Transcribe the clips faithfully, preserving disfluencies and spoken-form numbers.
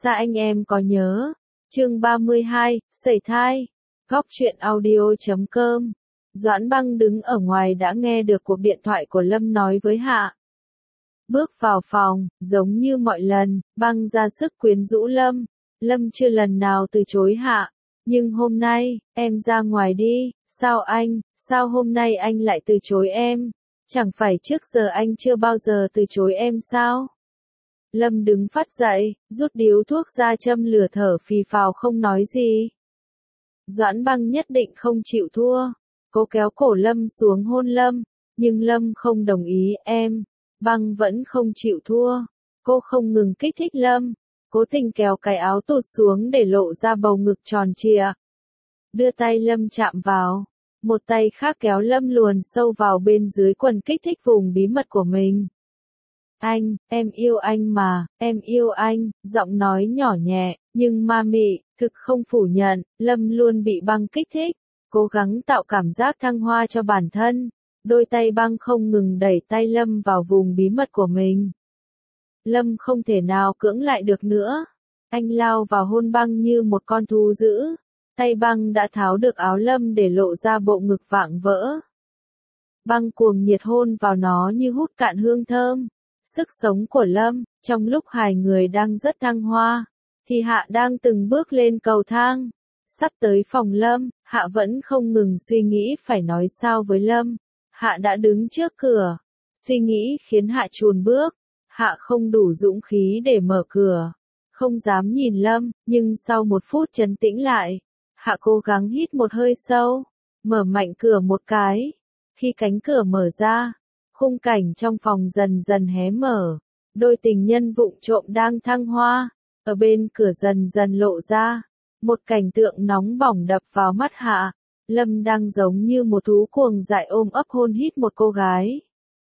Xa anh em có nhớ. Chương ba mươi hai, sẩy thai. Góc truyện audio chấm com. Doãn Băng đứng ở ngoài đã nghe được cuộc điện thoại của Lâm nói với Hạ. Bước vào phòng, giống như mọi lần, Băng ra sức quyến rũ Lâm. Lâm chưa lần nào từ chối Hạ. Nhưng hôm nay, em ra ngoài đi, sao anh, sao hôm nay anh lại từ chối em? Chẳng phải trước giờ anh chưa bao giờ từ chối em sao? Lâm đứng phát dậy, rút điếu thuốc ra châm lửa thở phì phào không nói gì. Doãn Băng nhất định không chịu thua. Cô kéo cổ Lâm xuống hôn Lâm, nhưng Lâm không đồng ý. Em, Băng vẫn không chịu thua. Cô không ngừng kích thích Lâm, cố tình kéo cái áo tụt xuống để lộ ra bầu ngực tròn trịa. Đưa tay Lâm chạm vào, một tay khác kéo Lâm luồn sâu vào bên dưới quần kích thích vùng bí mật của mình. Anh, em yêu anh mà, em yêu anh, giọng nói nhỏ nhẹ, nhưng ma mị, thực không phủ nhận, Lâm luôn bị Băng kích thích, cố gắng tạo cảm giác thăng hoa cho bản thân. Đôi tay Băng không ngừng đẩy tay Lâm vào vùng bí mật của mình. Lâm không thể nào cưỡng lại được nữa. Anh lao vào hôn Băng như một con thú dữ. Tay Băng đã tháo được áo Lâm để lộ ra bộ ngực vạng vỡ. Băng cuồng nhiệt hôn vào nó như hút cạn hương thơm, sức sống của Lâm. Trong lúc hai người đang rất thăng hoa, thì Hạ đang từng bước lên cầu thang. Sắp tới phòng Lâm, Hạ vẫn không ngừng suy nghĩ phải nói sao với Lâm. Hạ đã đứng trước cửa. Suy nghĩ khiến Hạ chùn bước. Hạ không đủ dũng khí để mở cửa. Không dám nhìn Lâm, nhưng sau một phút trấn tĩnh lại, Hạ cố gắng hít một hơi sâu, mở mạnh cửa một cái. Khi cánh cửa mở ra, khung cảnh trong phòng dần dần hé mở. Đôi tình nhân vụng trộm đang thăng hoa, ở bên cửa dần dần lộ ra. Một cảnh tượng nóng bỏng đập vào mắt Hạ. Lâm đang giống như một thú cuồng dại ôm ấp hôn hít một cô gái.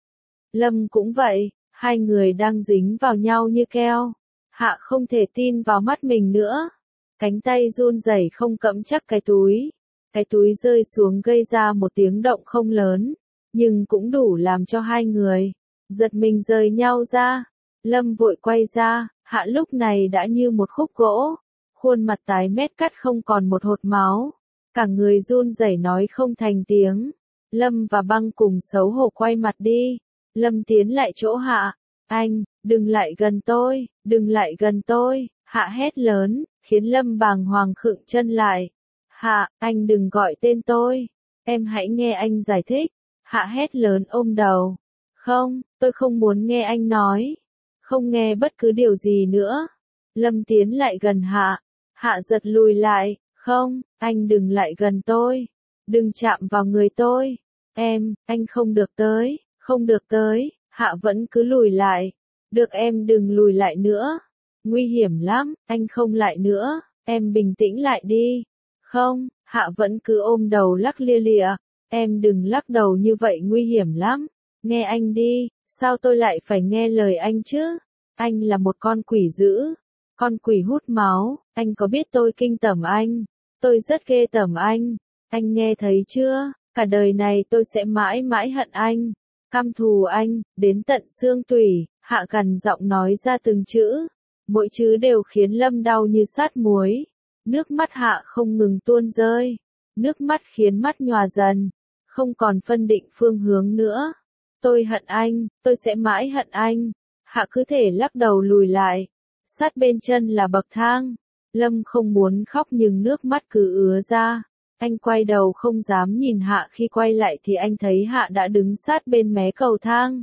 Lâm cũng vậy, hai người đang dính vào nhau như keo. Hạ không thể tin vào mắt mình nữa. Cánh tay run rẩy không cẫm chắc cái túi. Cái túi rơi xuống gây ra một tiếng động không lớn, nhưng cũng đủ làm cho hai người giật mình rời nhau ra. Lâm vội quay ra, Hạ lúc này đã như một khúc gỗ, khuôn mặt tái mét cắt không còn một hột máu, cả người run rẩy nói không thành tiếng. Lâm và Băng cùng xấu hổ quay mặt đi. Lâm tiến lại chỗ Hạ. Anh, đừng lại gần tôi, đừng lại gần tôi, Hạ hét lớn, khiến Lâm bàng hoàng khựng chân lại. Hạ, anh đừng gọi tên tôi, em hãy nghe anh giải thích. Hạ hét lớn ôm đầu. Không, tôi không muốn nghe anh nói. Không nghe bất cứ điều gì nữa. Lâm tiến lại gần Hạ. Hạ giật lùi lại. Không, anh đừng lại gần tôi. Đừng chạm vào người tôi. Em, anh không được tới, không được tới. Hạ vẫn cứ lùi lại. Được em đừng lùi lại nữa. Nguy hiểm lắm, anh không lại nữa. Em bình tĩnh lại đi. Không, Hạ vẫn cứ ôm đầu lắc lia lịa. Em đừng lắc đầu như vậy nguy hiểm lắm. Nghe anh đi, sao tôi lại phải nghe lời anh chứ? Anh là một con quỷ dữ. Con quỷ hút máu, anh có biết tôi kinh tởm anh? Tôi rất ghê tởm anh. Anh nghe thấy chưa? Cả đời này tôi sẽ mãi mãi hận anh. Căm thù anh, đến tận xương tủy. Hạ gằn giọng nói ra từng chữ. Mỗi chữ đều khiến Lâm đau như sát muối. Nước mắt Hạ không ngừng tuôn rơi. Nước mắt khiến mắt nhòa dần. Không còn phân định phương hướng nữa. Tôi hận anh, tôi sẽ mãi hận anh. Hạ cứ thể lắc đầu lùi lại. Sát bên chân là bậc thang. Lâm không muốn khóc nhưng nước mắt cứ ứa ra. Anh quay đầu không dám nhìn Hạ, khi quay lại thì anh thấy Hạ đã đứng sát bên mé cầu thang.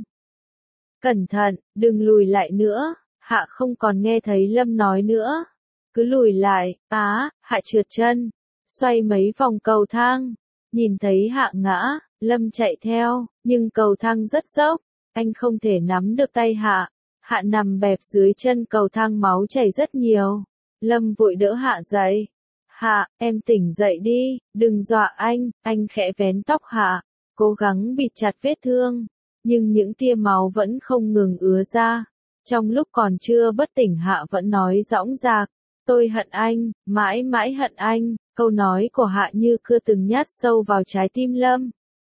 Cẩn thận, đừng lùi lại nữa. Hạ không còn nghe thấy Lâm nói nữa. Cứ lùi lại. Á, Hạ trượt chân. Xoay mấy vòng cầu thang. Nhìn thấy Hạ ngã, Lâm chạy theo, nhưng cầu thang rất dốc. Anh không thể nắm được tay Hạ. Hạ nằm bẹp dưới chân cầu thang, máu chảy rất nhiều. Lâm vội đỡ Hạ dậy. Hạ, em tỉnh dậy đi, đừng dọa anh. Anh khẽ vén tóc Hạ, cố gắng bịt chặt vết thương. Nhưng những tia máu vẫn không ngừng ứa ra. Trong lúc còn chưa bất tỉnh Hạ vẫn nói dõng dạc. Tôi hận anh, mãi mãi hận anh. Câu nói của Hạ như cưa từng nhát sâu vào trái tim Lâm.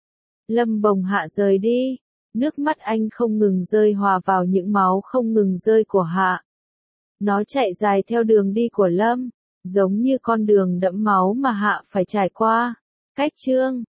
Lâm bồng Hạ rời đi. Nước mắt anh không ngừng rơi hòa vào những máu không ngừng rơi của Hạ. Nó chạy dài theo đường đi của Lâm, giống như con đường đẫm máu mà Hạ phải trải qua. Cách chương